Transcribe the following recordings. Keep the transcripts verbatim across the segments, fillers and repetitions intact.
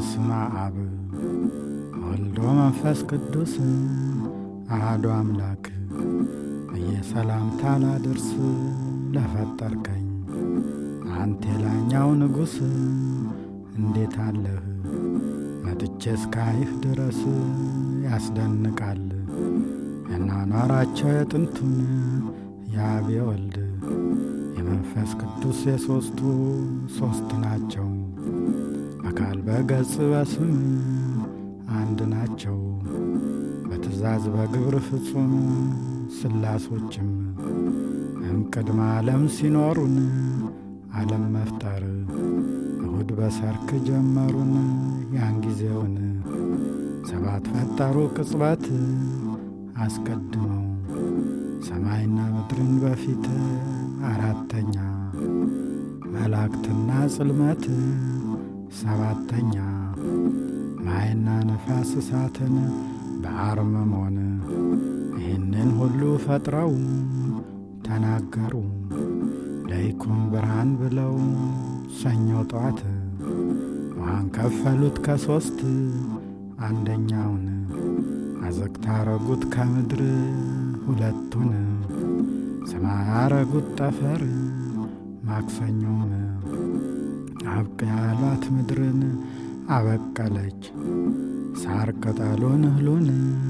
በስመ አብ ወልድ ወመንፈስ ቅዱስ አሐዱ አምላክ በየሰላምታ ላድርስ ለፈጠርከኝ አንተ የላኛው ንጉሥ እንዴት አለህ መጥቼ እስካይህ ድረስ ያስደንቃል የናኗራቸው የጥንቱን የአብ የወልድ የመንፈስ ቅዱስ የሦስቱ ሦስት ናቸው አካል በገጽ በስም አንድ ናቸው በትእዛዝ በግብር ፍጹም ስላሶችም እምቅድመ ዓለም ሲኖሩን ዓለም መፍጠር እሁድ በሰርክ ጀመሩን ያን ጊዜውን ሰባት ፈጠሩ ቅጽበት አስቀድመው ሰማይና ምድርን በፊት አራተኛ መላእክትና ጽልመት ሰባተኛ ማይና ነፋስ እሳትን በአርምሞን ይህንን ሁሉ ፈጥረው ተናገሩ ለይኩን ብርሃን ብለው ሰኞ ጠዋት ውሃን ከፈሉት ከሦስት አንደኛውን አዘግታ አረጉት ከምድር ሁለቱን ሰማይ አረጉት ጠፈር ማክሰኞም አብቅ ያሏት ምድርን አበቀለች ሳር ቅጠሉን እህሉን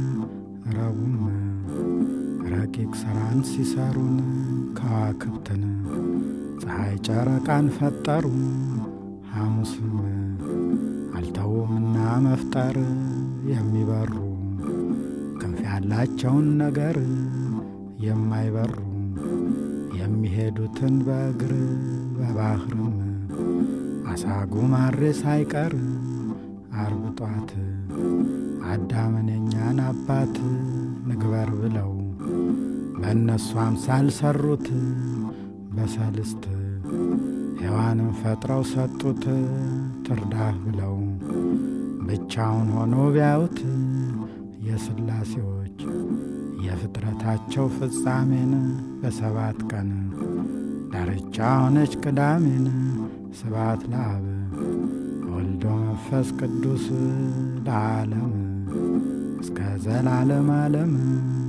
ረቡም ረቂቅ ሥራን ሲሰሩን ከዋክብትን ፀሐይ ጨረቃን ፈጠሩ ሐሙስም አልተውምና መፍጠር የሚበሩ ክንፍ ያላቸውን ነገር የማይበሩ የሚሄዱትን በእግር በባህርም አሳጉ ማሬ ሳይቀር ዓርብ ጧት አዳምን የኛን አባት ንግበር ብለው በእነሱ አምሳል ሰሩት በሰልስት ሔዋንን ፈጥረው ሰጡት ትርዳህ ብለው ብቻውን ሆኖ ቢያዩት የሥላሴዎች የፍጥረታቸው ፍጻሜን በሰባት ቀን ዳርቻ ሆነች ቅዳሜን ስብሐት ለአብ ወልድ ወመንፈስ ቅዱስ ለዓለም እስከ ዘላለም ዓለም